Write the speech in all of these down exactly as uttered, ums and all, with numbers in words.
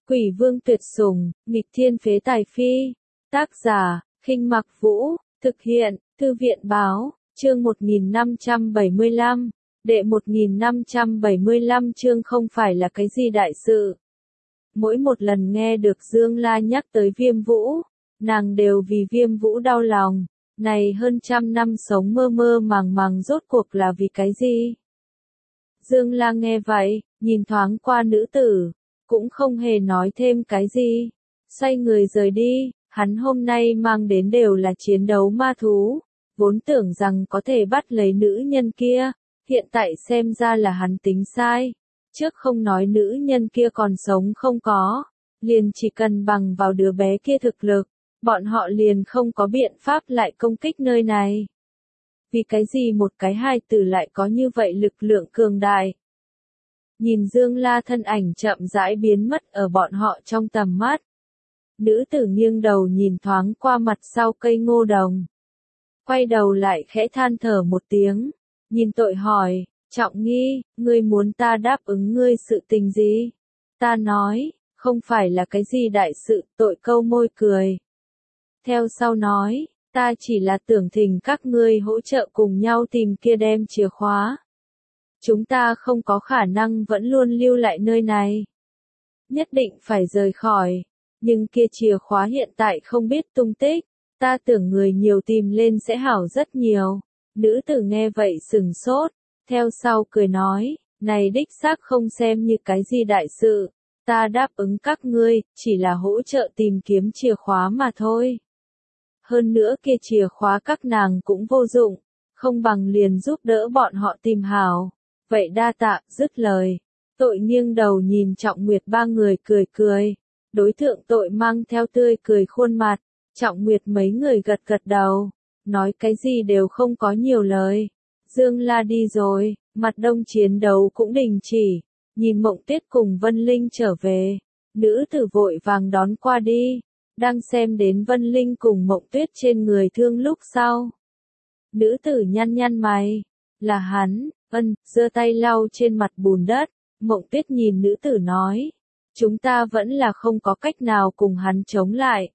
Quỷ vương tuyệt sủng, nghịch thiên phế tài phi. Tác giả, Khinh Mặc Vũ, thực hiện, Thư viện báo, chương một nghìn năm trăm bảy mươi lăm, đệ một nghìn năm trăm bảy mươi lăm chương không phải là cái gì đại sự. Mỗi một lần nghe được Dương La nhắc tới Viêm Vũ, nàng đều vì Viêm Vũ đau lòng, này hơn trăm năm sống mơ mơ màng màng rốt cuộc là vì cái gì? Dương La nghe vậy, nhìn thoáng qua nữ tử, cũng không hề nói thêm cái gì, xoay người rời đi. Hắn hôm nay mang đến đều là chiến đấu ma thú, vốn tưởng rằng có thể bắt lấy nữ nhân kia, hiện tại xem ra là hắn tính sai. Trước không nói nữ nhân kia còn sống không có, liền chỉ cần bằng vào đứa bé kia thực lực, bọn họ liền không có biện pháp lại công kích nơi này. Vì cái gì một cái hài tử lại có như vậy lực lượng cường đại? Nhìn Dương La thân ảnh chậm rãi biến mất ở bọn họ trong tầm mắt. Nữ tử nghiêng đầu nhìn thoáng qua mặt sau cây ngô đồng. Quay đầu lại khẽ than thở một tiếng, nhìn tội hỏi, Trọng Nghi, ngươi muốn ta đáp ứng ngươi sự tình gì? Ta nói, không phải là cái gì đại sự, tội câu môi cười. Theo sau nói, ta chỉ là tưởng thỉnh các ngươi hỗ trợ cùng nhau tìm kia đem chìa khóa. Chúng ta không có khả năng vẫn luôn lưu lại nơi này. Nhất định phải rời khỏi. Nhưng kia chìa khóa hiện tại không biết tung tích, ta tưởng người nhiều tìm lên sẽ hảo rất nhiều. Nữ tử nghe vậy sừng sốt, theo sau cười nói, này đích xác không xem như cái gì đại sự, ta đáp ứng các ngươi, chỉ là hỗ trợ tìm kiếm chìa khóa mà thôi. Hơn nữa kia chìa khóa các nàng cũng vô dụng, không bằng liền giúp đỡ bọn họ tìm hảo. Vậy đa tạ, dứt lời, tội nghiêng đầu nhìn Trọng Nguyệt ba người cười cười. Đối tượng tội mang theo tươi cười khuôn mặt, Trọng Nguyệt mấy người gật gật đầu, nói cái gì đều không có nhiều lời. Dương La đi rồi, mặt đông chiến đấu cũng đình chỉ, nhìn Mộng Tuyết cùng Vân Linh trở về, nữ tử vội vàng đón qua đi, đang xem đến Vân Linh cùng Mộng Tuyết trên người thương lúc sau. Nữ tử nhăn nhăn mày, là hắn, Vân, giơ tay lau trên mặt bùn đất, Mộng Tuyết nhìn nữ tử nói. Chúng ta vẫn là không có cách nào cùng hắn chống lại.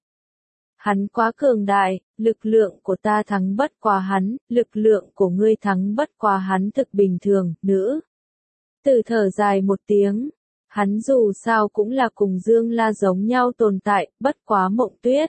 Hắn quá cường đại, lực lượng của ta thắng bất quá hắn, lực lượng của ngươi thắng bất quá hắn thực bình thường, nữ. Từ thở dài một tiếng, hắn dù sao cũng là cùng Dương La giống nhau tồn tại, bất quá Mộng Tuyết.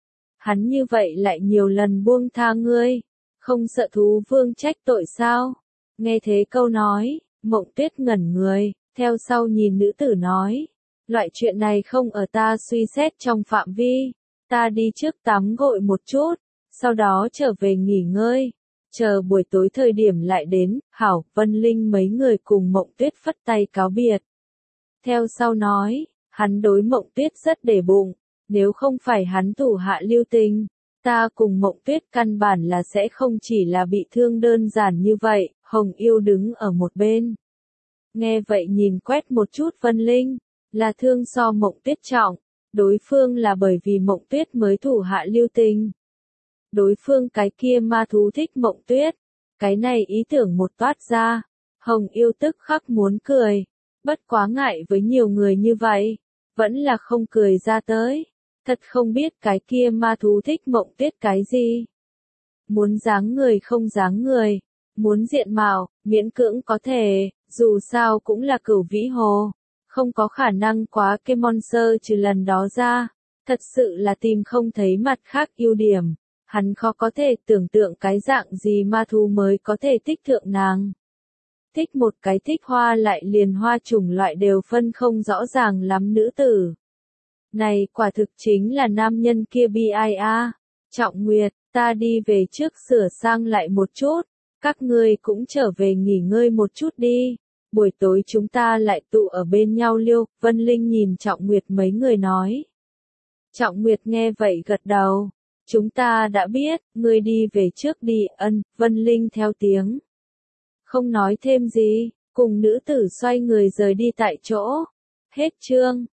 Hắn như vậy lại nhiều lần buông tha ngươi, không sợ thú vương trách tội sao? Nghe thế câu nói, Mộng Tuyết ngẩn người, theo sau nhìn nữ tử nói. Loại chuyện này không ở ta suy xét trong phạm vi, ta đi trước tắm gội một chút, sau đó trở về nghỉ ngơi, chờ buổi tối thời điểm lại đến, Hảo, Vân Linh mấy người cùng Mộng Tuyết phất tay cáo biệt. Theo sau nói, hắn đối Mộng Tuyết rất để bụng, nếu không phải hắn thủ hạ lưu tình, ta cùng Mộng Tuyết căn bản là sẽ không chỉ là bị thương đơn giản như vậy, Hồng Yêu đứng ở một bên. Nghe vậy nhìn quét một chút Vân Linh. Là thương so Mộng Tuyết trọng, đối phương là bởi vì Mộng Tuyết mới thủ hạ lưu tình. Đối phương cái kia ma thú thích Mộng Tuyết, cái này ý tưởng một toát ra, Hồng Yêu tức khắc muốn cười, bất quá ngại với nhiều người như vậy, vẫn là không cười ra tới, thật không biết cái kia ma thú thích Mộng Tuyết cái gì. Muốn dáng người không dáng người, muốn diện mạo, miễn cưỡng có thể, dù sao cũng là Cửu Vĩ Hồ. Không có khả năng quá cái monster trừ lần đó ra, thật sự là tìm không thấy mặt khác ưu điểm, hắn khó có thể tưởng tượng cái dạng gì ma thú mới có thể thích thượng nàng. Thích một cái thích hoa lại liền hoa chủng loại đều phân không rõ ràng lắm nữ tử. Này quả thực chính là nam nhân kia bi ai a. Trọng Nguyệt, ta đi về trước sửa sang lại một chút, các ngươi cũng trở về nghỉ ngơi một chút đi. Buổi tối chúng ta lại tụ ở bên nhau liêu, Vân Linh nhìn Trọng Nguyệt mấy người nói. Trọng Nguyệt nghe vậy gật đầu, chúng ta đã biết, ngươi đi về trước đi, ân, Vân Linh theo tiếng. Không nói thêm gì, cùng nữ tử xoay người rời đi tại chỗ. Hết chương.